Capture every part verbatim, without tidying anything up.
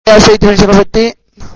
يا سيدي شرف الدين.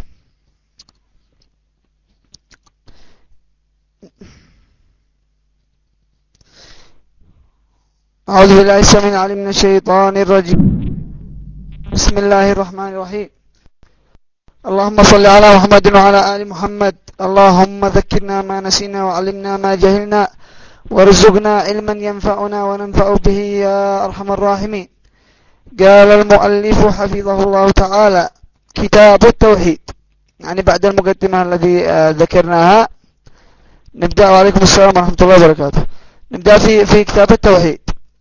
أعوذ بالله السميع العليم من الشيطان الرجيم. بسم الله الرحمن الرحيم. اللهم صل على محمد وعلى آل محمد. اللهم ذكرنا ما نسينا وعلمنا ما جهلنا وارزقنا علما ينفعنا وننفع به يا أرحم الراحمين. قال المؤلف حفظه الله تعالى: كتاب التوحيد. يعني بعد المقدمة الذي ذكرناها نبدأ. وعليكم السلام ورحمة الله وبركاته. نبدأ في في كتاب التوحيد.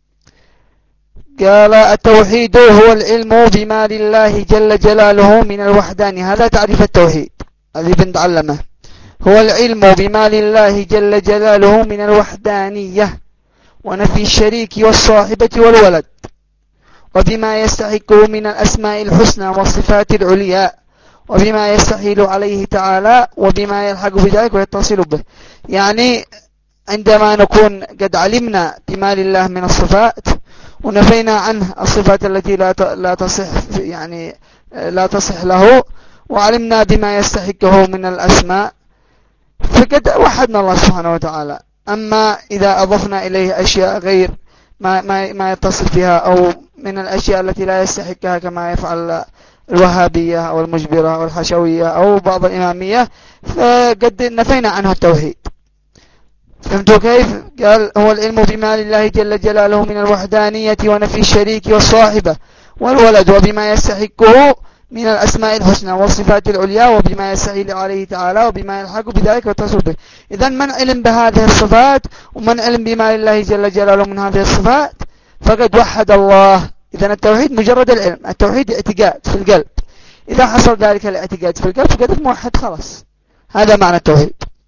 قال: التوحيد هو العلم بما لله جل جلاله من الوحدانية. هذا تعريف التوحيد الذي بنتعلمه. هو العلم بما لله جل جلاله من الوحدانية ونفي الشريك والصاحبة والولد، وبما يستحقه من الأسماء الحسنى والصفات العليا، وبما يستحيل عليه تعالى، وبما يلحق بذلك ويتصل به. يعني عندما نكون قد علمنا بما لله من الصفات ونفينا عنه الصفات التي لا لا تصح يعني لا تصح له، وعلمنا بما يستحقه من الأسماء، فقد وحدنا الله سبحانه وتعالى. أما إذا أضفنا إليه أشياء غير ما ما ما يتصل بها، أو من الأشياء التي لا يستحقها كما يفعل الوهابية أو المجبرة أو الحشوية أو بعض الإمامية، فقد نفينا عنه التوحيد. فهمتوا كيف؟ قال: هو العلم بما لله جل جلاله من الوحدانية ونفي الشريك والصاحبة والولد، وبما يستحقه من الأسماء الحسنى والصفات العليا، وبما يستحيل عليه تعالى، وبما يلحق بذلك ويتصل به. إذن من علم بهذه الصفات ومن علم بما لله جل جلاله من هذه الصفات فقد وحد الله. إذن التوحيد مجرد العلم، التوحيد اعتقاد في القلب. إذا حصل ذلك الاعتقاد في القلب فقد موحد خلاص. هذا معنى التوحيد.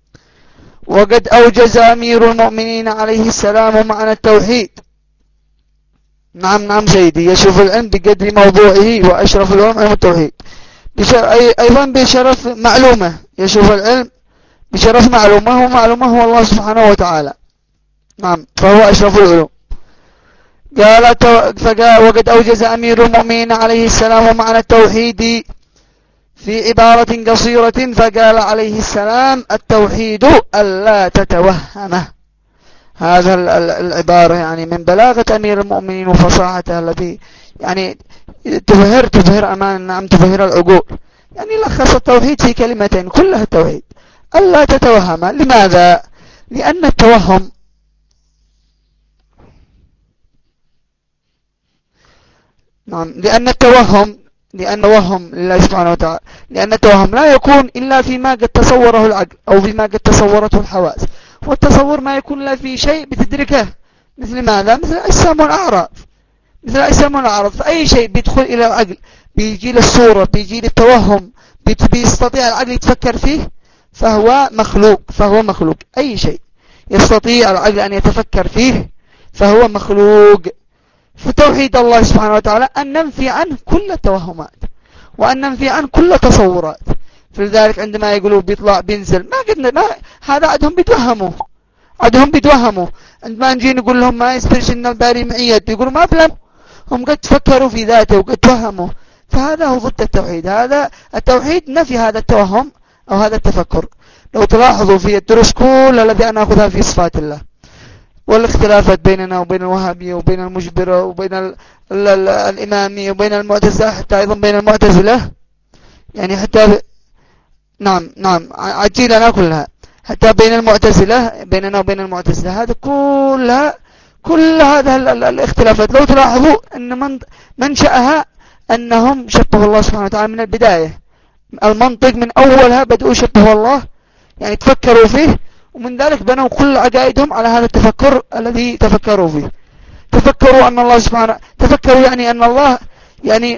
وقد أوجز أمير المؤمنين عليه السلام معنى التوحيد. نعم نعم سيدي. يشرف العلم بقدر موضوعه، وأشرف العلم علم التوحيد. أيضا بشرف معلومة. يشرف العلم بشرف معلومة، ومعلومة هو الله سبحانه وتعالى. نعم، فهو أشرف العلوم. قال: فقال: وقد أوجز أمير المؤمنين عليه السلام معنى التوحيد في عبارة قصيرة، فقال عليه السلام: التوحيد ألا تتوهمه. هذا العبارة يعني من بلاغة أمير المؤمنين وفصاحته التي يعني تبهر تبهر أمان نعم تبهر العقول. يعني لخص التوحيد في كلمتين كلها التوحيد: ألا تتوهم. لماذا؟ لأن التوهم نعم لأن التوهم لأن وهم لله سبحانه وتعالى لأن التوهم لا يكون إلا فيما قد تصوره العقل أو فيما قد تصورته الحواس. والتصور ما يكون لا في شيء بتدركه، مثل ماذا؟ مثل أجسام الأعراض مثل أجسام الأعراض فأي شيء بيدخل إلى العقل بيجي للصورة، بيجي للتوهم، بيستطيع العقل يتفكر فيه، فهو مخلوق فهو مخلوق أي شيء يستطيع العقل أن يتفكر فيه فهو مخلوق. فتوحيد الله سبحانه وتعالى أن ننفي عنه كل التوهمات، وأن ننفي عنه كل التصورات. فلذلك عندما يقولوا بيطلع بينزل، ما قلنا ما هذا عندهم بيتوهموا عندهم بيتوهموا عندما نجي نقول لهم ما يصيرش إن الباري معيد، يقولوا ما بلم، هم قد تفكروا في ذاته وقد توهموا. فهذا هو ضد التوحيد. هذا التوحيد نفي هذا التوهم أو هذا التفكر. لو تلاحظوا في الدروس كل الذي أنا أخذها في صفات الله، والاختلافات بيننا وبين الوهابية وبين المجبرة وبين ال ال ال الإمامية وبين المعتزلة، حتى أيضا بين المعتزلة، يعني حتى ب... نعم نعم عجيلنا كلها، حتى بين المعتزلة بيننا وبين المعتزلة، هذا كلها كل هذا الاختلافات لو تلاحظوا أن من منشأها أنهم شبهوا الله سبحانه وتعالى من البداية. المنطق من أولها بدأوا شبهوا الله، يعني تفكروا فيه، ومن ذلك بنوا كل عقائدهم على هذا التفكر الذي تفكروا فيه. تفكروا أن الله سبحانه تفكروا يعني أن الله يعني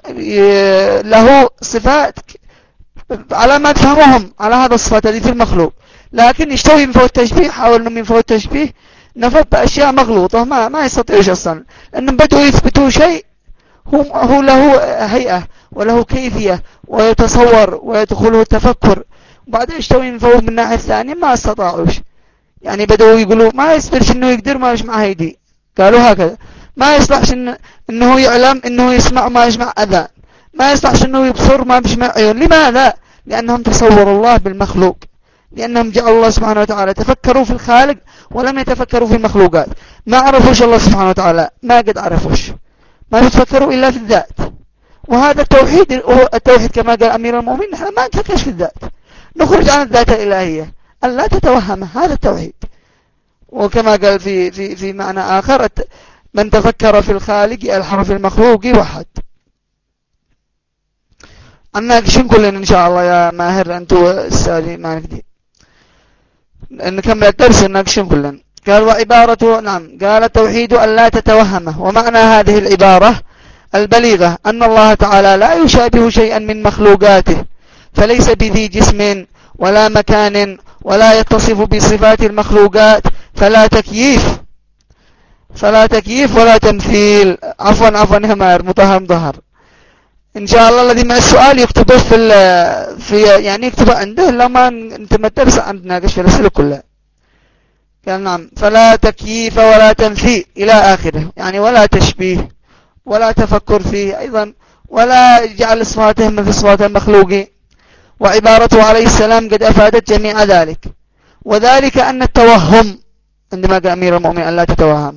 له صفات على ما تفهمهم على هذا الصفات هذه في المخلوق، لكن يشتوي من فوق التشبيه، حاولوا من فوق التشبيه نفذ بأشياء مغلوطة ما ما يستطيعوش أصلا، لأنهم بدأوا يثبتوا شيء هو هو له هيئة وله كيفية ويتصور ويدخله التفكر، وبعدين يشتوي من فوق من الناحية الثانية ما استطاعوش. يعني بدأوا يقولوا ما يصبرش إنه يقدر ما يسمع هيدي، قالوا هكذا ما يصلحش إن إنه يعلم إنه يسمع ما يسمع أذان، ما يصلحش أنه يبصر، ما بيسمع عيون. لماذا؟ لأنهم تصوروا الله بالمخلوق، لأنهم جعلوا الله سبحانه وتعالى تفكروا في الخالق ولم يتفكروا في المخلوقات. ما عرفوش الله سبحانه وتعالى، ما قد عرفوش، ما بيتفكروا إلا في الذات. وهذا التوحيد، التوحيد كما قال أمير المؤمنين، نحن ما نفكرش في الذات، نخرج عن الذات الإلهية أن لا تتوهم، هذا التوحيد. وكما قال في في في معنى آخر: من تفكر في الخالق ألحر في المخلوق وحد. نناقشن كلنا إن شاء الله يا ماهر، أنتوا السادي ما نكدي نكمل الدرس نناقشن كلنا. قال وعبارة، نعم، قال التوحيد أن لا تتوهمه. ومعنى هذه العبارة البليغة أن الله تعالى لا يشابه شيئا من مخلوقاته، فليس بذي جسم ولا مكان ولا يتصف بصفات المخلوقات، فلا تكييف فلا تكييف ولا تمثيل. عفوا عفوا يا ماهر، متهم ظهر. إن شاء الله الذي مع السؤال يكتبه في في يعني يكتبه عنده، لما نتم الدرس عندنا قش في الأسئلة كلها. قال نعم، فلا تكييف ولا تمثيل إلى آخره، يعني ولا تشبيه ولا تفكر فيه أيضا، ولا جعل صفاته مثل صفات المخلوقين. وعبارته عليه السلام قد أفادت جميع ذلك، وذلك أن التوهم، عندما قال أمير المؤمنين أن لا تتوهمه،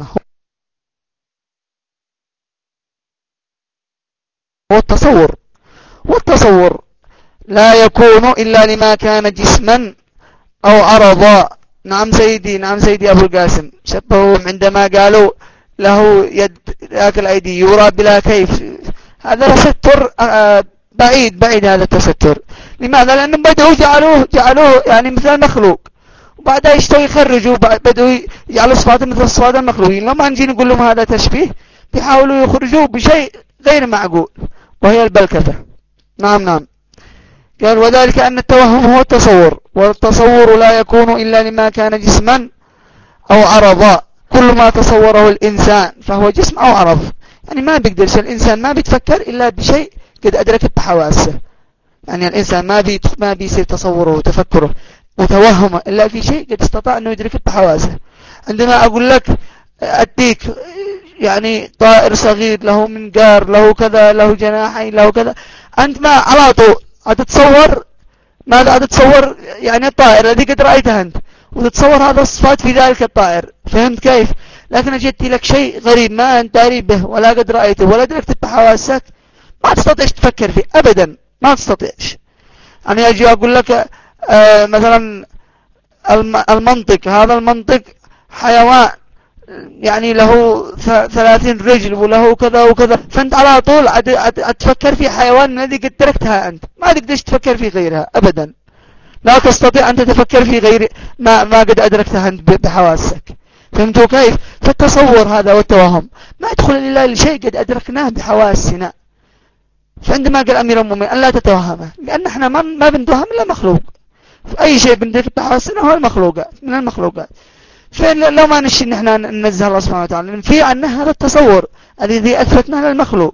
هو التصور. والتصور لا يكون إلا لما كان جسما أو عرضا. نعم سيدي، نعم سيدي أبو القاسم، شبههم عندما قالوا له يد ذاك الأيدي يرى بلا كيف. هذا تستر بعيد بعيد، هذا التستر. لماذا؟ لأنهم بدأوا جعلوه جعلوه يعني مثل مخلوق، وبعدها يشتوا يخرجوا، بدأوا يجعلوا صفات مثل صفات المخلوقين. لما نجي نقول لهم هذا تشبيه، بيحاولوا يخرجوه بشيء غير معقول، وهي البلكفة. نعم نعم. قال وذلك أن التوهم هو التصور، والتصور لا يكون إلا لما كان جسما أو عرضا. كل ما تصوره الإنسان فهو جسم أو عرض. يعني ما بيقدرش الإنسان، ما بيتفكر إلا بشيء قد أدركت بحواسه. يعني الإنسان ما بي ما بيصير تصوره وتفكره وتوهمه إلا في شيء قد استطاع أنه يدركه بحواسه. عندما أقول لك أديك يعني طائر صغير له منقار، له كذا، له جناحين، له كذا، أنت ما على طول أتتصور ماذا؟ أتتصور يعني الطائر الذي قد رأيته أنت، وتتصور هذا الصفات في ذلك الطائر. فهمت كيف؟ لكن أجدت لك شيء غريب ما أنت داري به ولا قد رأيته ولا دركت بحواسك، ما تستطيعش تفكر فيه أبدا، ما تستطيعش. أنا أجي أقول لك آه مثلا المنطق، هذا المنطق حيوان يعني له ثلاثين رجل وله كذا وكذا، فأنت على طول أتفكر في حيوان الذي قد تركتها أنت، ما تقدرش تفكر في غيرها أبدا. لا تستطيع أن تتفكر في غير ما, ما قد أدركتها أنت بحواسك. فهمتوا كيف؟ فالتصور هذا والتوهم ما يدخل إلا لشيء قد أدركناه بحواسنا. فعندما قال أمير المؤمنين أن لا تتوهمه، لأن احنا ما, ما بنتوهم إلا مخلوق. أي شيء بندرك بحواسنا هو المخلوقات، من المخلوقات. فلو ما نشي نحن ننزه الله سبحانه وتعالى ننفي عنه هذا التصور الذي أثبتناه للمخلوق.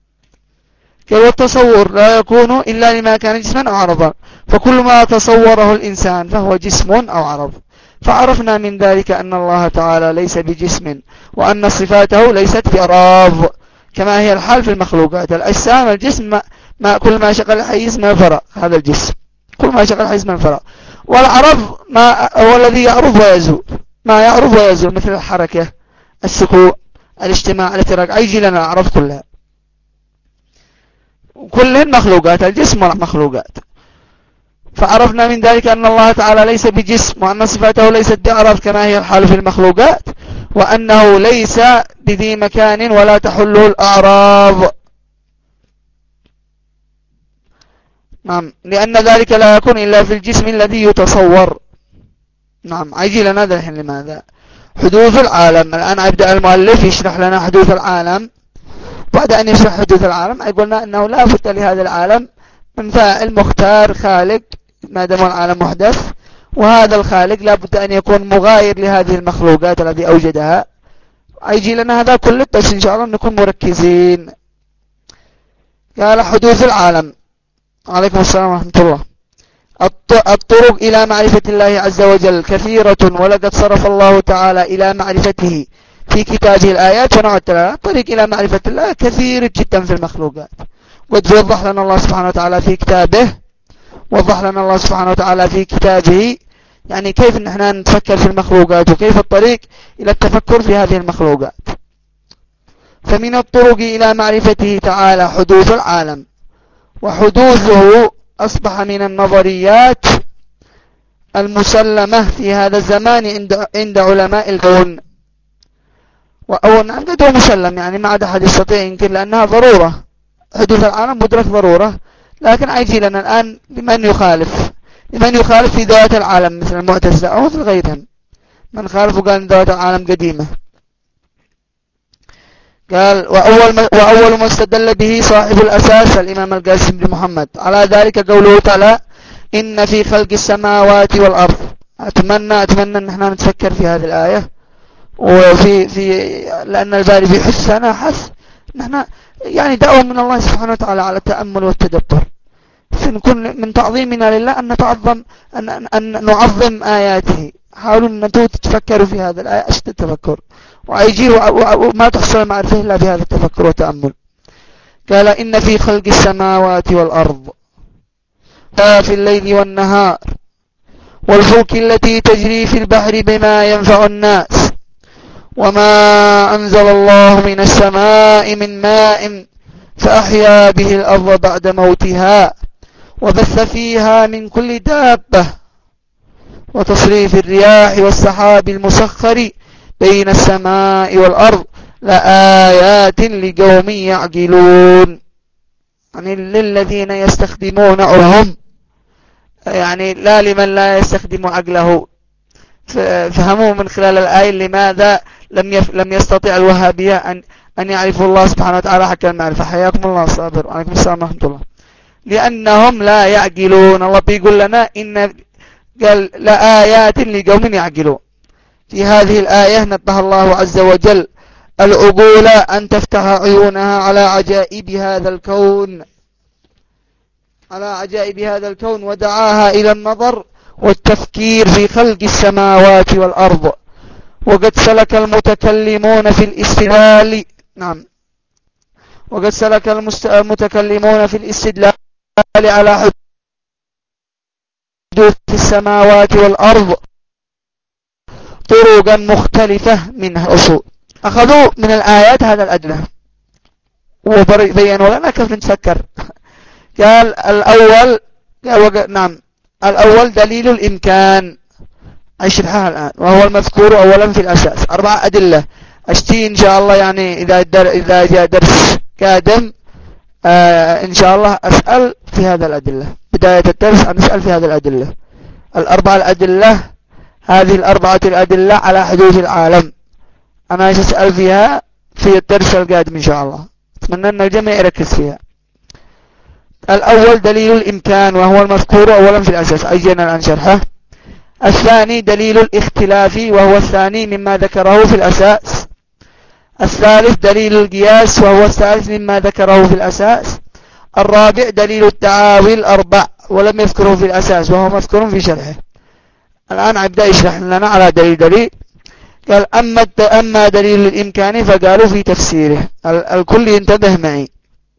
والتصور لا يكون إلا لما كان جسما أو عرضا، فكل ما تصوره الإنسان فهو جسم أو عرض. فعرفنا من ذلك أن الله تعالى ليس بجسم، وأن صفاته ليست بأراض كما هي الحال في المخلوقات. الأجسام الجسم ما, ما كل ما شغل حيز من الفراغ، هذا الجسم كل ما شغل حيز من الفراغ. والعرض ما هو الذي يعرض ويزول، ما يعرض ويزول مثل الحركة، السكون، الاجتماع، الافتراق. أيجي لنا الأعراض كلها، كلهن مخلوقات، الجسم مخلوقات. فعرفنا من ذلك أن الله تعالى ليس بجسم، وأن صفاته ليست بأعراض كما هي الحال في المخلوقات، وأنه ليس بذي مكان ولا تحله الأعراض. نعم، لأن ذلك لا يكون إلا في الجسم الذي يتصور. نعم، عيجي لنا ذلك. لماذا؟ حدوث العالم. الآن يبدأ المؤلف يشرح لنا حدوث العالم. بعد أن يشرح حدوث العالم يقولنا أنه لا بد لهذا العالم من فاعل مختار خالق ما دام العالم محدث، وهذا الخالق لا بد أن يكون مغاير لهذه المخلوقات الذي أوجدها. يجي لنا هذا كله، بس إن شاء الله نكون مركزين. قال حدوث العالم. عليكم السلام ورحمة الله. الطرق إلى معرفة الله عز وجل كثيرة، ولقد صرف الله تعالى إلى معرفته في كتابه الآيات ونوع الدلالات. الطريق إلى معرفة الله كثير جدا في المخلوقات، قد وضح لنا الله سبحانه وتعالى في كتابه وضح لنا الله سبحانه وتعالى في كتابه يعني كيف نحن نتفكر في المخلوقات وكيف الطريق إلى التفكر في هذه المخلوقات. فمن الطرق إلى معرفته تعالى حدوث العالم، وحدوثه أصبح من النظريات المسلمة في هذا الزمان عند عند علماء الكون. وأول نعم قد هو مسلم يعني ما عاد أحد يستطيع ينكر لأنها ضرورة، حدوث العالم مدرك ضرورة. لكن أيجي لنا الآن لمن يخالف لمن يخالف في ذوات العالم مثل المعتزلة أو مثل غيرهم من خالف وقال ذوات العالم قديمة. قال وأول ما, وأول ما استدل به صاحب الأساس الإمام القاسم بن محمد على ذلك قوله تعالى إن في خلق السماوات والأرض. أتمنى أتمنى أن احنا نتفكر في هذه الآية وفي في لأن الباري بيحثنا حث نحن يعني دعوة من الله سبحانه وتعالى على التأمل والتدبر. فنكون من تعظيمنا لله أن نتعظم أن, أن نعظم آياته. حاولوا أن تتفكروا في هذا الآية أشد التفكر وأيجي وما تحصل معرفة إلا بهذا التفكر والتأمل. قال إن في خلق السماوات والأرض في الليل والنهار والفلك التي تجري في البحر بما ينفع الناس وما أنزل الله من السماء من ماء فأحيا به الأرض بعد موتها وبث فيها من كل دابة وتصريف الرياح والسحاب المسخر بين السماء والأرض لآيات لقوم يعقلون. يعني للذين يستخدمون عقلهم يعني لا لمن لا يستخدم عقله. فهموا من خلال الآية لماذا لم يف لم يستطيع الوهابية أن أن يعرفوا الله سبحانه وتعالى حق المعرفة. حياكم الله صابر وعليكم السلام ورحمة الله. لأنهم لا يعقلون. الله بيقول لنا إن قال لآيات لقوم يعقلون. في هذه الآية نبه الله عز وجل العقول أن تفتح عيونها على عجائب هذا الكون على عجائب هذا الكون ودعاها إلى النظر والتفكير في خلق السماوات والأرض. وقد سلك المتكلمون في الاستدلال نعم وقد سلك المتكلمون في الاستدلال على حدوث السماوات والأرض طرقا مختلفة منها أصول. أخذوا من الآيات هذا الأدنى وبينوا لنا كيف نتفكر. قال الأول قال نعم الأول دليل الإمكان أشرحها الآن وهو المذكور أولا في الأساس. أربعة أدلة أشتي إن شاء الله يعني إذا در إذا جاء درس قادم آه إن شاء الله أسأل في هذا الأدلة. بداية الدرس أسأل في هذه الأدلة الأربعة الأدلة. هذه الأربعة الأدلة على حدوث العالم أنا سأسأل فيها في الدرس القادم إن شاء الله. أتمنى أن الجميع يركز فيها. الأول دليل الإمكان وهو المذكور أولا في الأساس أجينا الآن شرحه. الثاني دليل الاختلاف وهو الثاني مما ذكره في الأساس. الثالث دليل القياس وهو الثالث مما ذكره في الأساس. الرابع دليل التعاوي الأربع ولم يذكره في الأساس وهو مذكور في شرحه. الآن عبدأ يشرح لنا على دليل دليل. قال أما, أما دليل الإمكان فقالوا في تفسيره. الكل ينتبه معي.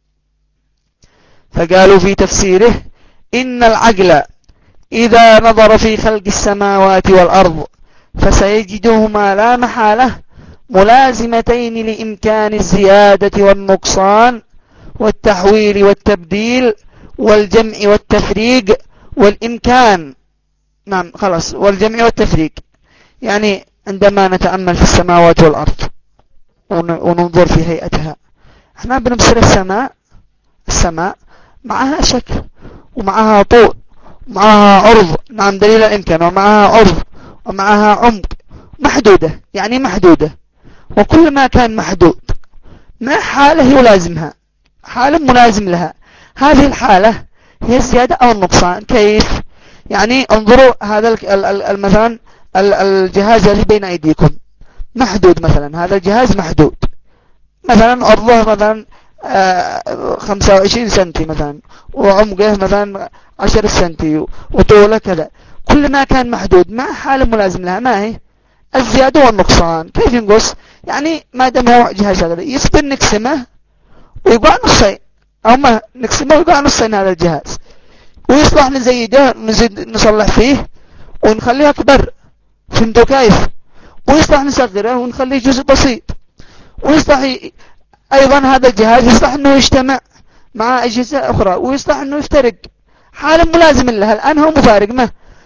فقالوا في تفسيره إن العقل إذا نظر في خلق السماوات والأرض فسيجدهما لا محالة ملازمتين لإمكان الزيادة والنقصان والتحويل والتبديل والجمع والتفريق والإمكان. نعم خلاص والجمع والتفريق. يعني عندما نتأمل في السماوات والأرض وننظر في هيئتها احنا بنبصر السماء السماء معها شكل ومعها طول ومعها عرض. نعم دليل الإمكان ومعها عرض ومعها عمق محدودة يعني محدودة. وكل ما كان محدود ما حالة يلازمها حالة ملازم لها. هذه الحالة هي الزيادة أو النقصان. كيف يعني انظروا هذا مثلا الجهاز الذي بين أيديكم محدود. مثلا هذا الجهاز محدود مثلا عرضه مثلا خمسة وعشرين سنتي مثلا وعمقه مثلا عشر سنتي وطوله كذا. كل ما كان محدود ما حالة ملازم لها ما هي الزيادة والنقصان. كيف ينقص يعني ما دام هو جهاز هذا يصبر نقسمه ويقع نصين أو ما نقسمه ويقع نصين هذا الجهاز، ويصلح نزيده نزيد نصلح فيه ونخليه أكبر. فهمتوا كيف؟ ويصلح نصغره ونخليه جزء بسيط. ويصلح أيضا هذا الجهاز يصلح أنه يجتمع مع أجهزة أخرى، ويصلح أنه يفترق. حالا ملازم لها الآن هو مفارق. ما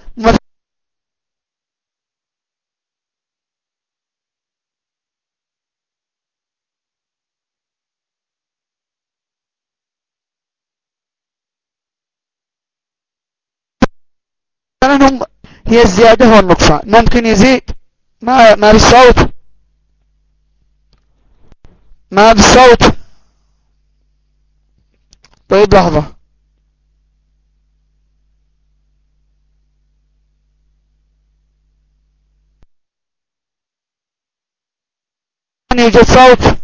مثلا هم هي الزيادة والنقصان ممكن يزيد ما ما بالصوت ما بالصوت. طيب لحظة. يوجد صوت.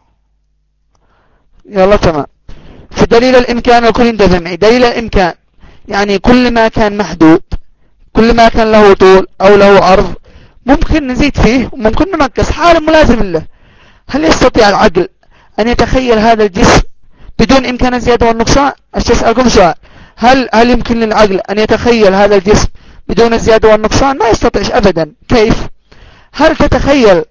يلا تمام. في دليل الإمكان الكل ينتبه معي. دليل الإمكان يعني كل ما كان محدود، كل ما كان له طول أو له عرض ممكن نزيد فيه وممكن ننقص، حالا ملازم له. هل يستطيع العقل أن يتخيل هذا الجسم بدون إمكان الزيادة والنقصان؟ أسألكم سؤال، هل هل يمكن للعقل أن يتخيل هذا الجسم بدون الزيادة والنقصان؟ ما يستطيع أبدا. كيف؟ هل تتخيل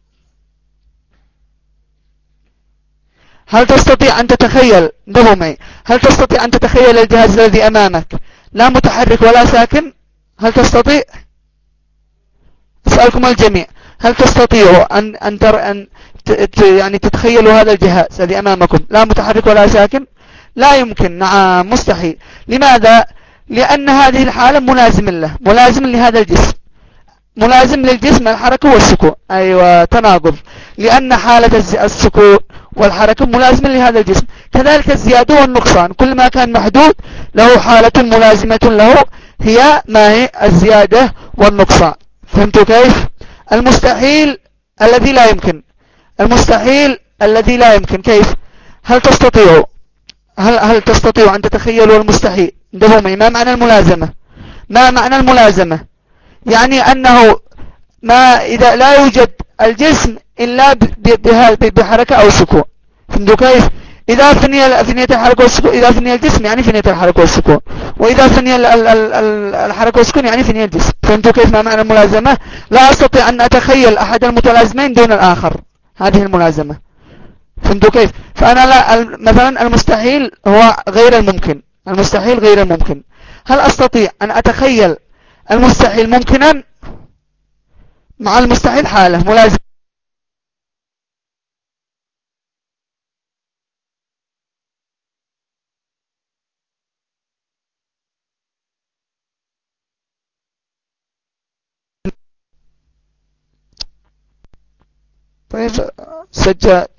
هل تستطيع أن تتخيل انتبهوا معي هل تستطيع أن تتخيل الجهاز الذي أمامك لا متحرك ولا ساكن؟ هل تستطيع؟ أسألكم الجميع، هل تستطيعوا أن أن تر أن ت... يعني تتخيلوا هذا الجهاز الذي أمامكم لا متحرك ولا ساكن؟ لا يمكن. نعم مستحيل. لماذا؟ لأن هذه الحالة ملازم له، ملازم لهذا الجسم، ملازم للجسم الحركة والسكون. أيوة تناقض، لأن حالة السكون والحركة ملازمة لهذا الجسم. كذلك الزيادة والنقصان كل ما كان محدود له حالة ملازمة له، هي ما هي الزيادة والنقصان. فهمتوا كيف؟ المستحيل الذي لا يمكن، المستحيل الذي لا يمكن كيف؟ هل تستطيعوا هل هل تستطيعوا أن تتخيلوا المستحيل؟ انتبهوا معي. ما معنى الملازمة؟ ما معنى الملازمة؟ يعني أنه ما إذا لا يوجد الجسم إلا بحركة أو سكون. فهمتوا كيف؟ إذا فني فنية الحركة والسكون، إذا فني الجسم يعني فنية الحركة والسكون، وإذا فني الحركة والسكون يعني فني الجسم. فهمتوا كيف ما معنى الملازمة؟ لا أستطيع أن أتخيل أحد المتلازمين دون الآخر، هذه الملازمة. فهمتوا كيف؟ فأنا لا مثلا المستحيل هو غير الممكن، المستحيل غير الممكن. هل أستطيع أن أتخيل المستحيل ممكنا؟ مع المستحيل حالة ملازمة. طيب سجاد،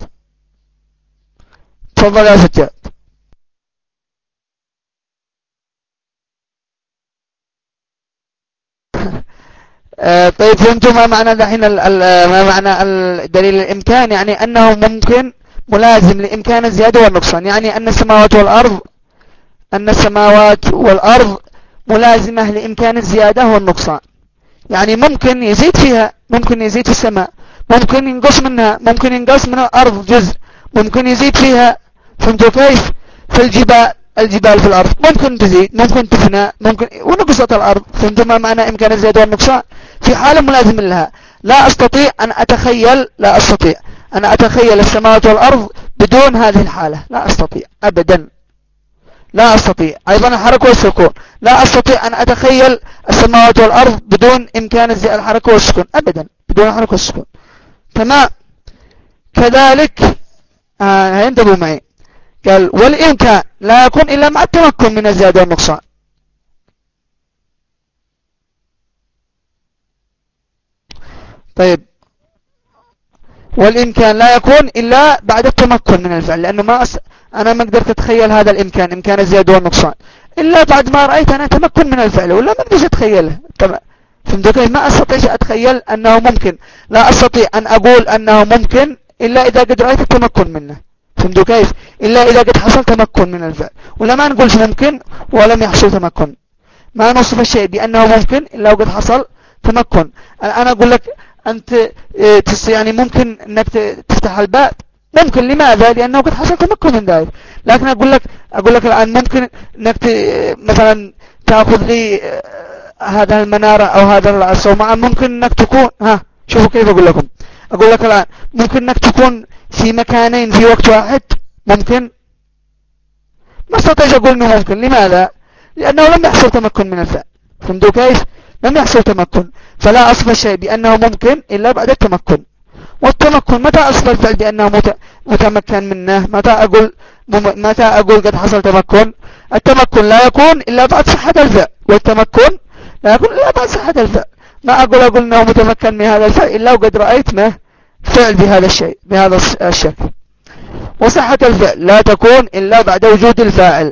تفضل يا سجاد. آه طيب فهمتوا ما معنى دحين ما معنى دليل الإمكان؟ يعني أنه ممكن ملازم لإمكان الزيادة والنقصان. يعني أن السماوات والأرض أن السماوات والأرض ملازمة لإمكان الزيادة والنقصان. يعني ممكن يزيد فيها، ممكن يزيد في السماء، ممكن ينقص منها، ممكن ينقص من الأرض جزء، ممكن يزيد فيها. فهمتوا كيف؟ في الجبال، الجبال في الأرض ممكن تزيد، ممكن تفنى، ممكن ونقصت الأرض. فهمتوا ما معنى إمكان الزيادة والنقصان؟ في حالة ملازم لها. لا أستطيع أن أتخيل لا أستطيع أن أتخيل السماوات والأرض بدون هذه الحالة، لا أستطيع أبدا، لا أستطيع. أيضا الحركة والسكون، لا أستطيع أن أتخيل السماوات والأرض بدون إمكان الحركة والسكون أبدا، بدون الحركة والسكون. تمام. كذلك آه انتبهوا معي، قال والإمكان لا يكون إلا مع التمكن من الزيادة والنقصان. طيب والإمكان لا يكون إلا بعد التمكن من الفعل، لأنه ما أس... أنا ما قدرت أتخيل هذا الإمكان، إمكان الزيادة والنقصان، إلا بعد ما رأيت أنا تمكن من الفعل، ولا ما قدرت أتخيله. تمام. فهمتوا كيف؟ ما أستطيع أتخيل أنه ممكن، لا أستطيع أن أقول أنه ممكن إلا إذا قد رأيت التمكن منه. فهمتوا كيف؟ إلا إذا قد حصل تمكن من الفعل، ولا ما نقولش ممكن ولم يحصل تمكن. ما نوصف الشيء بأنه ممكن إلا وقد حصل تمكن. أنا أقول لك أنت يعني ممكن أنك تفتح الباب، ممكن. لماذا؟ لأنه قد حصل تمكن من ذلك. لكن أقول لك أقول لك الآن ممكن أنك مثلا تأخذ لي هذا المنارة أو هذا الصومعة، ممكن أنك تكون ها شوفوا كيف أقول لكم. أقول لك الآن ممكن أنك تكون في مكانين في وقت واحد، ممكن. ما استطيع أقول أنه ممكن. لماذا؟ لأنه لم يحصل تمكن من الفعل. فهمتوا كيف؟ لم يحصل تمكن، فلا أصف الشيء بأنه ممكن إلا بعد التمكن. والتمكن متى أصف الفعل بأنه متمكن منه؟ متى أقول متى أقول قد حصل تمكن؟ التمكن لا يكون إلا بعد صحة الفعل، والتمكن لا يكون إلا بعد صحة الفعل. ما أقول أقول أنه متمكن من هذا الفعل إلا وقد رأيت ما فعل بهذا الشيء بهذا الشكل. وصحة الفعل لا تكون إلا بعد وجود الفاعل،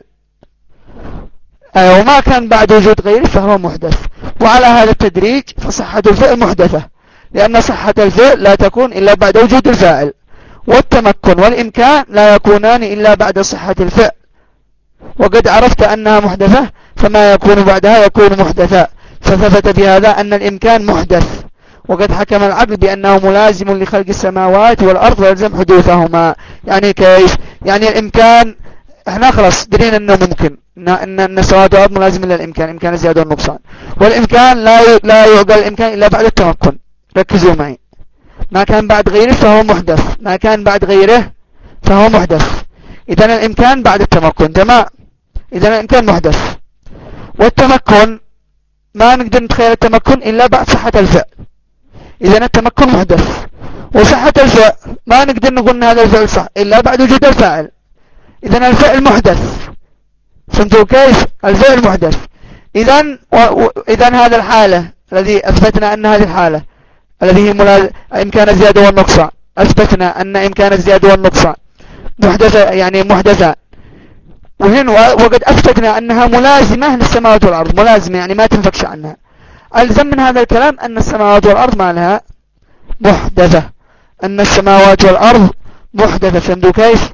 وما كان بعد وجود غيره فهو محدث. وعلى هذا التدريج فصحة الفعل محدثة، لأن صحة الفعل لا تكون إلا بعد وجود الفاعل، والتمكن والإمكان لا يكونان إلا بعد صحة الفعل. وقد عرفت أنها محدثة فما يكون بعدها يكون محدثا، فثبت بهذا أن الإمكان محدث. وقد حكم العقل بأنه ملازم لخلق السماوات والأرض ويلزم حدوثهما. يعني كيف؟ يعني الإمكان احنا خلاص درينا أنه ممكن، أن أن السماوات والأرض ملازم للإمكان، إمكان الزيادة والنقصان. والإمكان لا لا يعقل الإمكان إلا بعد التمكن. ركزوا معي. ما كان بعد غيره فهو محدث، ما كان بعد غيره فهو محدث. إذن الإمكان بعد التمكن، تمام؟ إذن الإمكان محدث. والتمكن ما نقدر نتخيل التمكن إلا بعد صحة الفعل، إذن التمكن محدث. وصحة الفعل ما نقدر نقول أن هذا الفعل صح إلا بعد وجود الفاعل، إذن الفعل محدث. فهمتوا كيف؟ الفعل محدث. إذن و... إذن هذا الحالة الذي أثبتنا أن هذه الحالة الذي هي ملاز... إمكان الزيادة والنقصان، أثبتنا أن إمكان الزيادة والنقصان محدثة، يعني محدثة. وهن وقد أثبتنا أنها ملازمة للسماوات والأرض، ملازمة يعني ما تنفكش عنها. ألزم من هذا الكلام أن السماوات والأرض ما لها محدثة، أن السماوات والأرض محدثة. فهمتوا كيف؟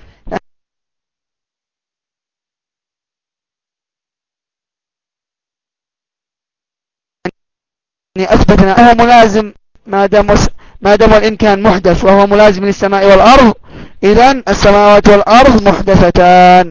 يعني أثبتنا أنه ملازم ما دام ما دام الإمكان محدث وهو ملازم للسماء والأرض، إذن السماوات والأرض محدثتان.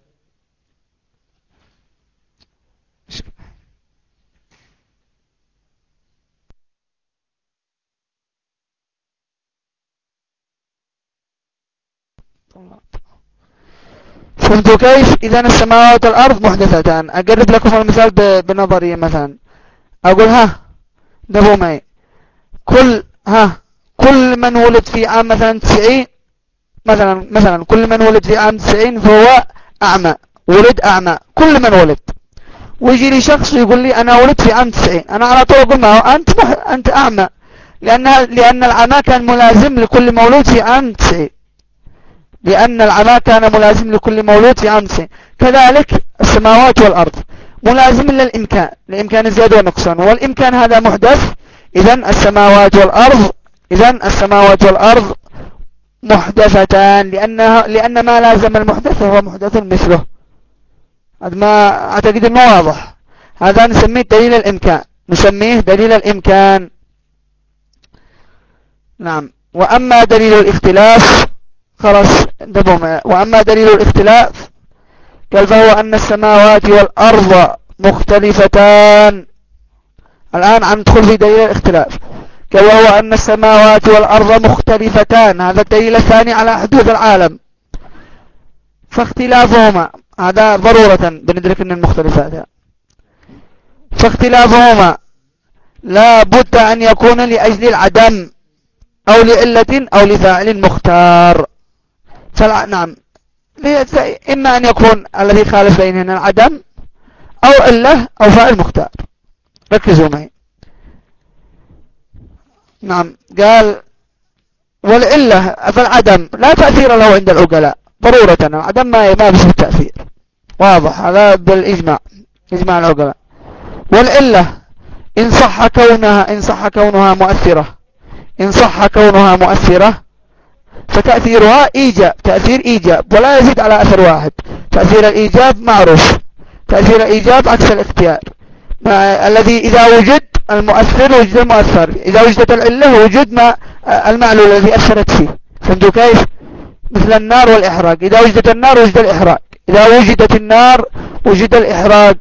فهمتوا كيف؟ إذن السماوات والأرض محدثتان. أقرب لكم المثال بنظرية. مثلا أقول ها انتبهوا معي، كل ها كل من ولد في عام مثلا تسعين، مثلا مثلا كل من ولد في عام تسعين فهو أعمى، ولد أعمى كل من ولد. ويجي لي شخص ويقول لي أنا ولد في عام تسعين، أنا على طول أقول ما هو أنت مح... أنت أعمى، لأن لأن العمى كان ملازم لكل مولود في عام تسعين، لأن العمى كان ملازم لكل مولود في عام تسعين. كذلك السماوات والأرض ملازم للإمكان، لإمكان الزيادة والنقصان، والإمكان هذا محدث. إذن السماوات والأرض إذن السماوات والأرض محدثتان، لأنها لأن ما لازم المحدث هو محدث مثله. هذا ما أعتقد أنه واضح. هذا نسميه دليل الإمكان، نسميه دليل الإمكان. نعم. وأما دليل الاختلاف خلاص انتبهوا. وأما دليل الاختلاف قال فهو أن السماوات والأرض مختلفتان. الآن عم ندخل في دليل الاختلاف. قال وهو أن السماوات والأرض مختلفتان، هذا الدليل الثاني على حدوث العالم. فاختلافهما هذا ضرورة بندرك أن المختلفات، فاختلافهما لا بد أن يكون لأجل العدم أو لعلة أو لفاعل مختار. فالع... نعم، إما أن يكون الذي خالف بينهن العدم أو علة أو فاعل مختار. ركزوا معي. نعم. قال والعلة فالعدم لا تأثير له عند العقلاء ضرورة، العدم ما ما بيصير تأثير، واضح هذا بالإجماع، إجماع العقلاء. والعلة إن صح كونها إن صح كونها مؤثرة إن صح كونها مؤثرة فتأثيرها إيجاب، تأثير إيجاب ولا يزيد على أثر واحد. تأثير الإيجاب معروف، تأثير الإيجاب عكس الاختيار، الذي إذا وجد المؤثر وجد المؤثر، إذا وجدت العلة وجد ما المعلول الذي أثرت فيه. فهمتوا كيف؟ مثل النار والإحراق، إذا وجدت النار وجد الإحراق، إذا وجدت النار وجد الإحراق.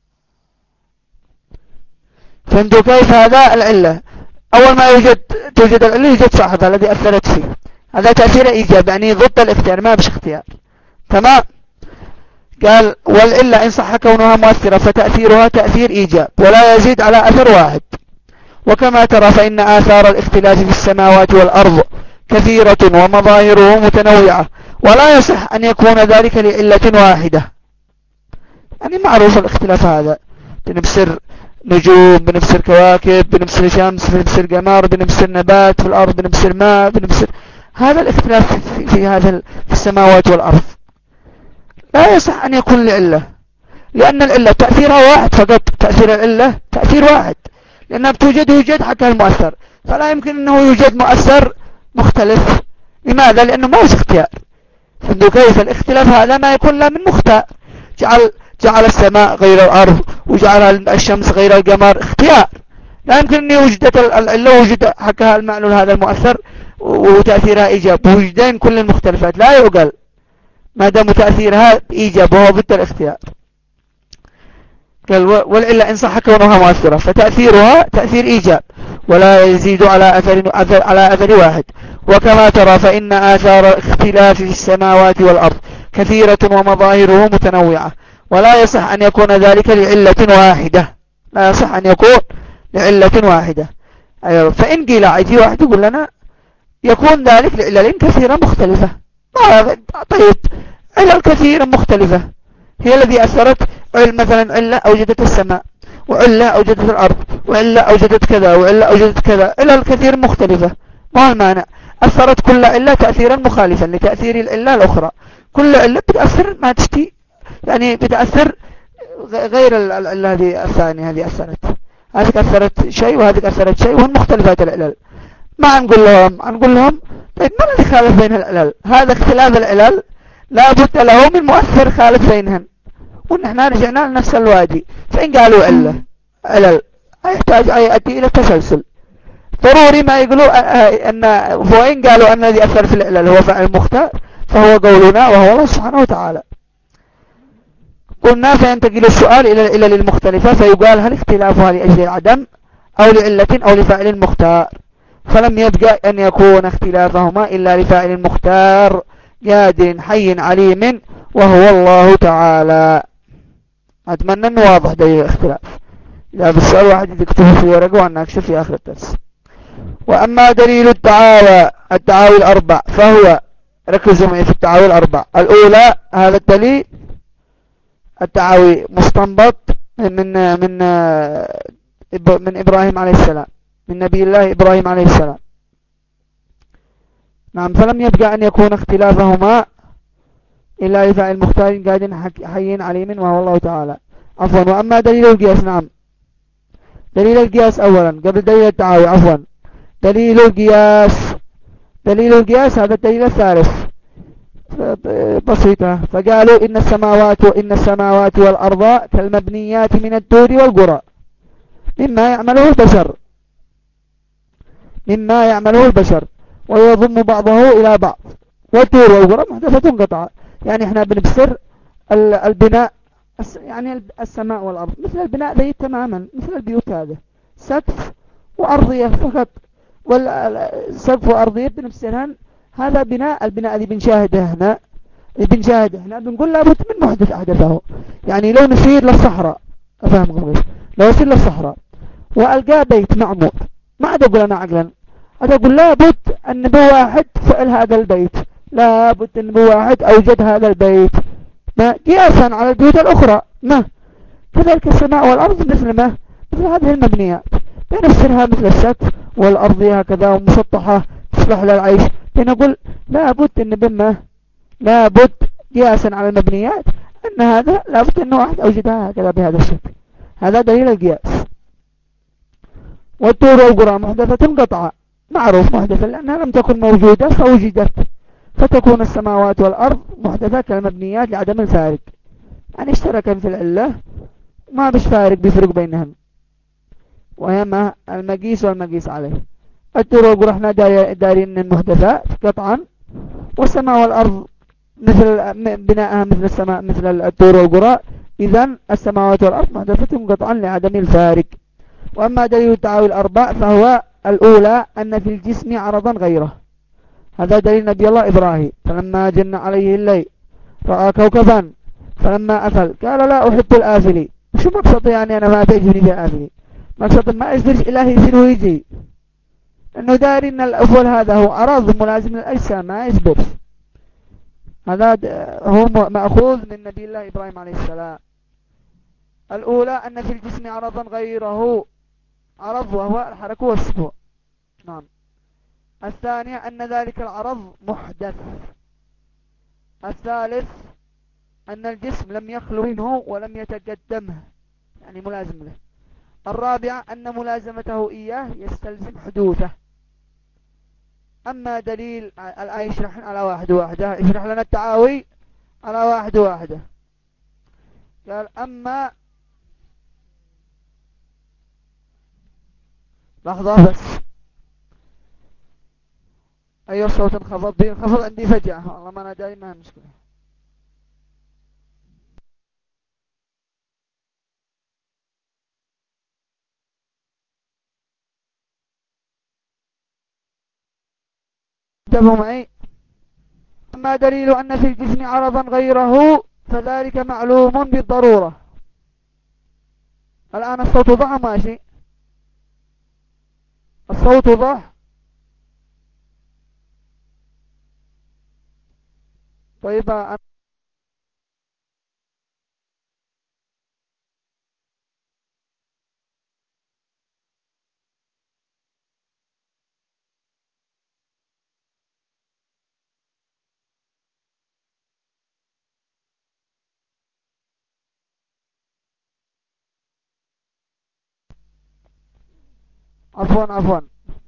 فهمتوا كيف؟ هذا العلة. أول ما يوجد توجد العلة يوجد صاحبها الذي أثرت فيه، هذا تأثير إيجاب يعني ضد الاختيار، ما بش اختيار. تمام. قال والعلة إن صح كونها مؤثرة فتأثيرها تأثير إيجاب ولا يزيد على أثر واحد. وكما ترى فإن آثار الاختلاف في السماوات والأرض كثيرة ومظاهره متنوعة، ولا يصح أن يكون ذلك لعلة واحدة. يعني معروف الاختلاف هذا، بنبصر نجوم، بنبصر كواكب، بنبصر شمس، بنبصر قمر، بنبصر نبات في الأرض، بنبصر ماء، بنبصر هذا الاختلاف في, في هذا في السماوات والأرض لا يصح أن يكون لعلة، لأن العلة تأثيرها واحد فقط، تأثير العلة تأثير واحد، لأنها بتوجد يوجد حتى المؤثر، فلا يمكن أنه يوجد مؤثر مختلف. لماذا؟ لأنه ما هو اختيار. فهمتوا كيف؟ الاختلاف هذا ما يكون لا من مختار، جعل جعل السماء غير الأرض وجعل الشمس غير القمر، اختيار. لا يمكن أن يوجد العلة وجد حكها المعلول هذا المؤثر وتأثيرها إيجاب، وجدين كل المختلفات لا يعقل ما دام تأثيرها إيجاب وهو ضد الاختيار. قال والعلة إن صح كونها مؤثرة فتأثيرها تأثير إيجاب ولا يزيد على أثر, أثر على أثر واحد. وكما ترى فإن آثار اختلاف في السماوات والأرض كثيرة ومظاهره متنوعة، ولا يصح أن يكون ذلك لعلة واحدة، لا يصح أن يكون لعلة واحدة. أيوة. فإن قيل عيدي واحد يقول لنا يكون ذلك لعلل كثيرة مختلفة. طيب علل كثيرة مختلفة هي الذي أثرت، مثلا علة أوجدت السماء، وعلة أوجدت الأرض، وعلة أوجدت كذا، وعلة أوجدت كذا، علل كثير مختلفة. ما المانع؟ أثرت كل علة تأثيرا مخالفا لتأثير العلة الأخرى، كل علة بتأثر ما تشتي، يعني بتأثر غير العلة هذه الثانية، هذه أثرت، هذه أثرت شيء وهذه أثرت شيء، وهم مختلفات العلل. ما نقول لهم نقول لهم طيب ما الذي خالف بين العلل؟ هذا اختلاف العلل لا بد له من مؤثر خالف بينهن، ونحن رجعنا لنفس الوادي. فإن قالوا علة علل يحتاج أن يأتي إلى التسلسل ضروري، ما يقولوا أن وإن قالوا أن الذي أثر في العلل هو فعل مختار فهو قولنا وهو الله سبحانه وتعالى. قلنا فينتقل السؤال إلى العلل المختلفة فيقال هل اختلافها لأجل العدم أو لعلة أو لفاعل مختار، فلم يبقى أن يكون اختلافهما إلا لفاعل مختار قادر حي عليم وهو الله تعالى. أتمنى أنه واضح دليل الاختلاف. إذا بالسؤال واحد يكتبه في ورقه ونكشف في آخر الدرس. وأما دليل الدعاوى الدعاوى الأربع فهو، ركزوا معي في الدعاوى الأربع. الأولى هذا الدليل الدعاوي مستنبط من من من إبراهيم عليه السلام، من نبي الله إبراهيم عليه السلام. نعم. فلم يبقى أن يكون اختلافهما إلا لفاعل مختار قادر حي عليم وهو الله تعالى. عفوا. وأما دليل القياس، نعم دليل القياس أولا قبل دليل الدعاوي، عفوا دليل القياس دليل القياس هذا الدليل الثالث بسيطة. فقالوا إن السماوات إن السماوات والأرض كالمبنيات من الدور والقرى مما يعمله البشر مما يعمله البشر ويضم بعضه إلى بعض، والدور والقرى محدثة قطعة. يعني احنا بنبصر البناء، يعني السماء والأرض مثل البناء ذي تماما، مثل البيوت هذا سقف وأرضية فقط، والسقف وأرضية بنبصرهن. هذا بناء، البناء اللي بنشاهده هنا اللي بنشاهده هنا بنقول لابد من محدث أحدثه. يعني لو نسير للصحراء، أفهمكم كيف؟ لو نسير للصحراء وألقى بيت معمور، ما عاد أقول أنا عقلا، عاد أقول لابد أن بواحد فعل هذا البيت، لابد أن بواحد أوجد هذا البيت، ما قياسا على البيوت الأخرى. ما كذلك السماء والأرض مثل ما مثل هذه المبنيات بنفسرها مثل السقف والأرض هكذا ومسطحة تصلح للعيش، بنقول لابد أن بما لابد قياسا على المبنيات أن هذا لابد أن واحد أوجدها هكذا بهذا الشكل. هذا دليل القياس. والدور والقرى محدثة قطعة، معروف محدثة لأنها لم تكن موجودة فوجدت، فتكون السماوات والأرض محدثة كالمبنيات لعدم الفارق، يعني اشتركا في العلة ما بش فارق بيفرق بينهم، وهما المقيس والمقيس عليه. الدور والقرى احنا دارين المحدثات قطعا والسماء والأرض مثل بناءها مثل السماء مثل الطور والقرى، إذن السماوات والأرض محدثة قطعا لعدم الفارق. وأما دليل التعاوي الأربع فهو الأولى أن في الجسم عرضا غيره. هذا دليل نبي الله إبراهيم، فلما جن عليه الليل رأى كوكبا فلما أفل قال لا أحب الآفلين. شو مقصد يعني أنا ما تعجبني في الآفلين؟ مقصد ما يصدرش إلهي يصير ويجي، أنه داري أن الأفول هذا هو عرض ملازم للأجسام ما يصدرش. هذا هو مأخوذ من نبي الله إبراهيم عليه السلام. الأولى أن في الجسم عرضا غيره، عرض وهو الحركة والسكون. نعم. الثانية أن ذلك العرض محدث. الثالث أن الجسم لم يخلو منه ولم يتقدمه، يعني ملازم له. الرابعة أن ملازمته إياه يستلزم حدوثه. أما دليل الآية يشرح على واحد واحدة، يشرح لنا التعاوي على واحد واحدة. قال أما لحظة بس، أي الصوت انخفض بي انخفض عندي فجأة، والله ما أنا دائما مشكلة. انتبهوا معي. أما دليل أن في الجسم عرضا غيره فذلك معلوم بالضرورة. الآن الصوت ضح ماشي؟ الصوت ضح؟ طيب أنا عفوا عفوا.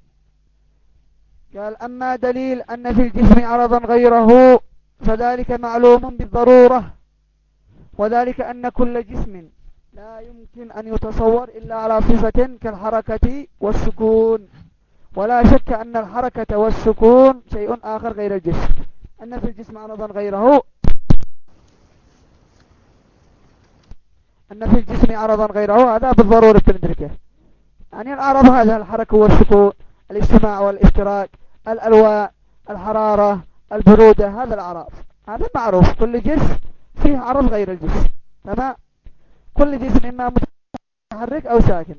قال أما دليل أن في الجسم عرضا غيره فذلك معلوم بالضرورة، وذلك أن كل جسم لا يمكن أن يتصور إلا على صفة كالحركة والسكون، ولا شك أن الحركة والسكون شيء آخر غير الجسم. أن في الجسم عرضا غيره، أن في الجسم عرضا غيره هذا بالضرورة بندركه. يعني الأعراض هذا الحركة والسكون، الاجتماع والاشتراك، الألواء، الحرارة، البرودة، هذا الأعراض هذا معروف. كل جسم فيه عرض غير الجسم، تمام؟ كل جسم إما متحرك أو ساكن.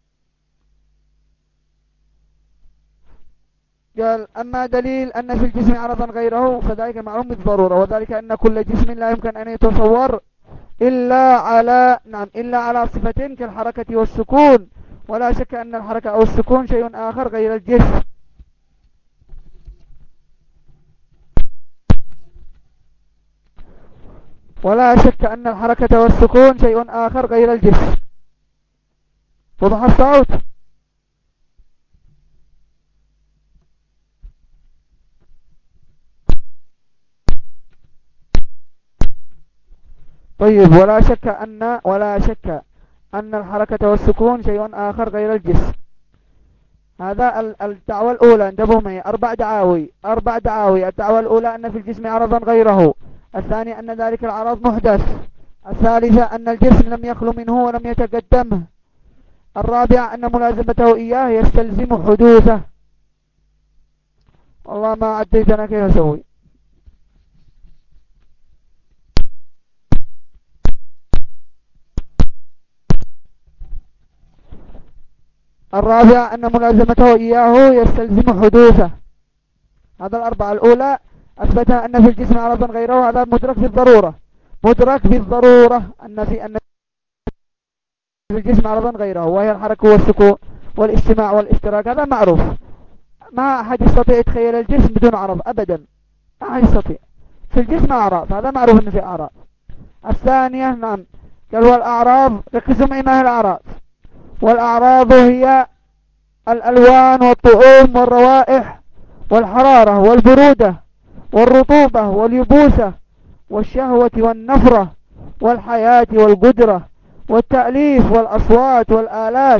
قال أما دليل أن في الجسم عرضا غيره فذلك معلوم بالضرورة، وذلك أن كل جسم لا يمكن أن يتصور إلا على نعم إلا على صفتين كالحركة والسكون، ولا شك أن الحركة أو السكون شيء آخر غير الجسم. ولا شك أن الحركة والسكون شيء آخر غير الجسم. وضح الصوت؟ طيب. ولا شك أن ولا شك أن الحركة والسكون شيء آخر غير الجسم. هذا الدعوة الأولى. انتبهوا معي، أربع دعاوي أربع دعاوي. الدعوة الأولى أن في الجسم عرضا غيره. الثانية أن ذلك العرض محدث. الثالثة أن الجسم لم يخلو منه ولم يتقدمه. الرابعة أن ملازمته إياه يستلزم حدوثه. والله ما عديت أنا كيف أسوي. الرابعة أن ملازمته إياه يستلزم حدوثه. هذا الأربعة. الأولى أثبتها أن في الجسم عرضا غيره، هذا مدرك بالضرورة. مدرك بالضرورة أن في أن في الجسم عرضا غيره، وهي الحركة والسكون والاجتماع والاشتراك، هذا معروف. ما أحد يستطيع يتخيل الجسم بدون عرض أبدا، ما أحد يستطيع. في الجسم أعراض، هذا معروف أنه في أعراض. الثانية نعم قال والأعراض، ركزوا معي ما هي الأعراض. والأعراض هي الألوان والطعوم والروائح والحرارة والبرودة والرطوبة واليبوسة والشهوة والنفرة والحياة والقدرة والتأليف والأصوات والآلات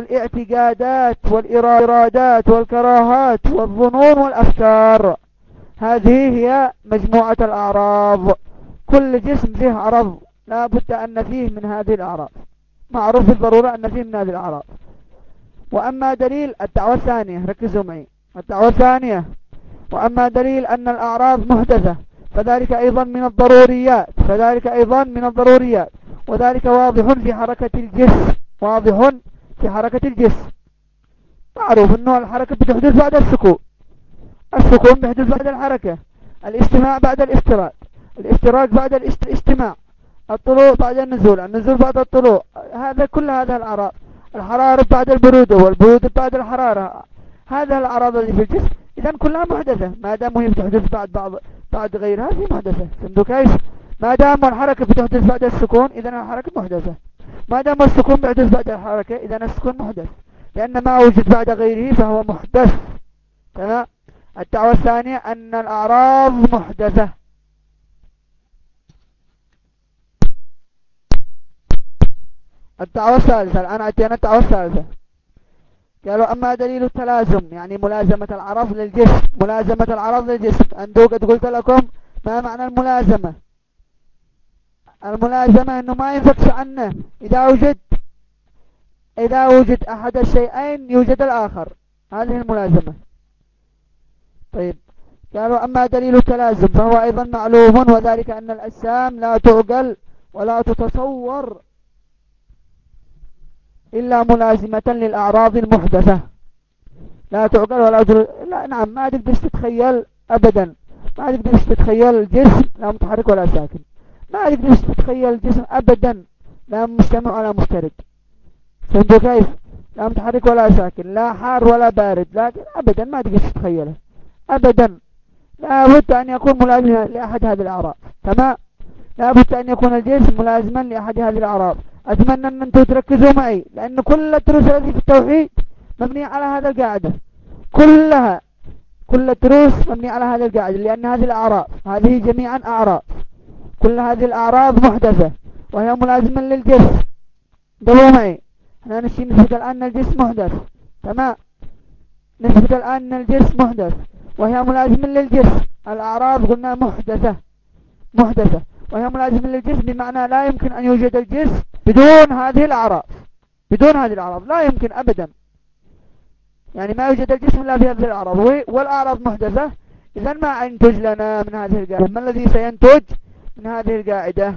والاعتقادات والإرادات والكراهات والظنون والأفكار. هذه هي مجموعة الأعراض. كل جسم فيه عرض لا بد أن فيه من هذه الأعراض، معروف بالضرورة أن فيه من هذه الأعراض. وأما دليل الدعوة الثانية، ركزوا معي، الدعوة الثانية، وأما دليل أن الأعراض محدثة فذلك أيضا من الضروريات، فذلك أيضا من الضروريات، وذلك واضح في حركة الجسم، واضح في حركة الجسم. معروف أنه الحركة بتحدث بعد السكون، السكون بيحدث بعد الحركة، الاجتماع بعد الافتراق، الافتراق بعد الاجتماع، الطلوع بعد النزول، النزول بعد الطلوع، هذا كل هذا الأعراض، الحرارة بعد البرودة والبرودة بعد الحرارة، هذا الأعراض اللي في الجسم إذا كلها محدثة ما دام هي بتحدث بعد بعض بعد غيرها هذه محدثة. فهمتوا كيف؟ ما دام الحركة بتحدث بعد السكون إذا الحركة محدثة، ما دام السكون بيحدث بعد الحركة إذا السكون محدث، لأن ما وجد بعد غيره فهو محدث. تمام. الدعوة الثانية أن الأعراض محدثة. الدعوة الثالثة، الآن أتينا الدعوة الثالثة. قالوا أما دليل التلازم يعني ملازمة العرض للجسم، ملازمة العرض للجسم. أنتوا قد قلت لكم ما معنى الملازمة؟ الملازمة أنه ما ينفكش عنه، إذا وجد إذا وجد أحد الشيئين يوجد الآخر، هذه الملازمة. طيب، قالوا أما دليل التلازم فهو أيضا معلوم، وذلك أن الأجسام لا تعقل ولا تتصور إلا ملازمة للأعراض المحدثة. لا تعقل ولا تر... لا نعم ما تقدرش تتخيل أبدا، ما تقدرش تتخيل الجسم لا متحرك ولا ساكن، ما تقدرش تتخيل الجسم أبدا لا مجتمع ولا مفترق. فهمتوا كيف؟ لا متحرك ولا ساكن، لا حار ولا بارد، لكن أبدا ما تقدرش تتخيله أبدا. لا بد أن يكون ملازما لأحد هذه الأعراض. تمام. لا بد أن يكون الجسم ملازما لأحد هذه الأعراض. أتمنى أن أنتم تركزوا معي، لأن كل الدروس التي في التوحيد مبنية على هذا القاعدة، كلها كل الدروس مبنية على هذا القاعدة، لأن هذه الأعراض هذه جميعا أعراض، كل هذه الأعراض محدثة وهي ملازمة للجسم. انتبهوا معي، احنا نشي نثبت الآن أن الجسم محدث. تمام. نثبت الآن أن الجسم محدث وهي ملازمة للجسم. الأعراض قلنا محدثة، محدثة وهي ملازمة للجسم، بمعنى لا يمكن أن يوجد الجسم بدون هذه الأعراض، بدون هذه الأعراض لا يمكن أبدا، يعني ما يوجد الجسم إلا في هذه الأعراض، والأعراض محدثة. إذا ما ينتج لنا من هذه القاعدة؟ ما الذي سينتج من هذه القاعدة؟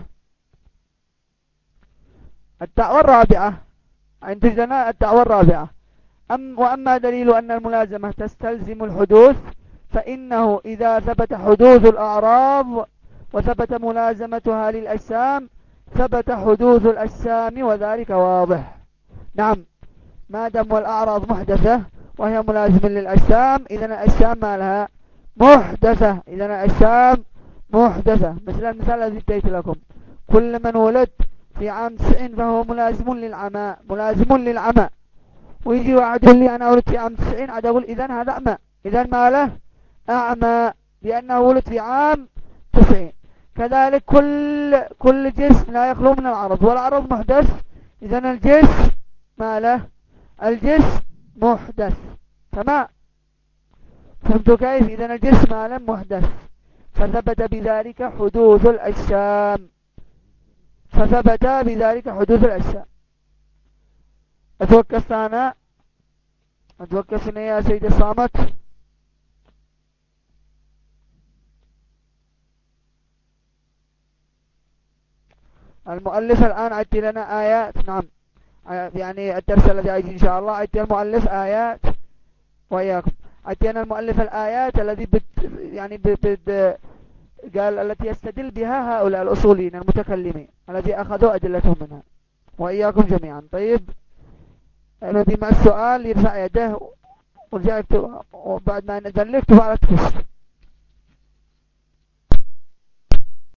الدعوة الرابعة، ينتج لنا الدعوة الرابعة. أم وأما دليل أن الملازمة تستلزم الحدوث فإنه إذا ثبت حدوث الأعراض وثبت ملازمتها للأجسام ثبت حدوث الأجسام، وذلك واضح. نعم، ما دام الأعراض محدثة وهي ملازمة للأجسام إذن الأجسام ما لها محدثة، إذن الأجسام محدثة. مثل المثال الذي اديت لكم، كل من ولد في عام تسعين فهو ملازم للعمى، ملازم للعمى. ويجي واحد يقول لي أنا ولدت في عام تسعين، عاد أقول إذن هذا أعمى، إذن ما له أعمى لأنه ولد في عام تسعين. كذلك كل كل جسم لا يخلو من العرض، والعرض محدث، إذن الجسم ما له الجسم محدث. تمام. فهمتوا كيف؟ إذن الجسم ما له محدث، فثبت بذلك حدوث الأجسام، فثبت بذلك حدوث الأجسام. أتوقف أنا أتوقف هنا يا سيد الصامت. المؤلف الآن عدي لنا آيات. نعم، يعني الدرس الذي عيد إن شاء الله عدي المؤلف آيات وإياكم. عدينا المؤلف الآيات الذي بت يعني بت قال التي يستدل بها هؤلاء الأصوليين المتكلمين الذي أخذوا أدلتهم منها، وإياكم جميعا. طيب، الذي مع السؤال يرفع يده ورجع يكتب، وبعد ما نذلك تفعل تكتب.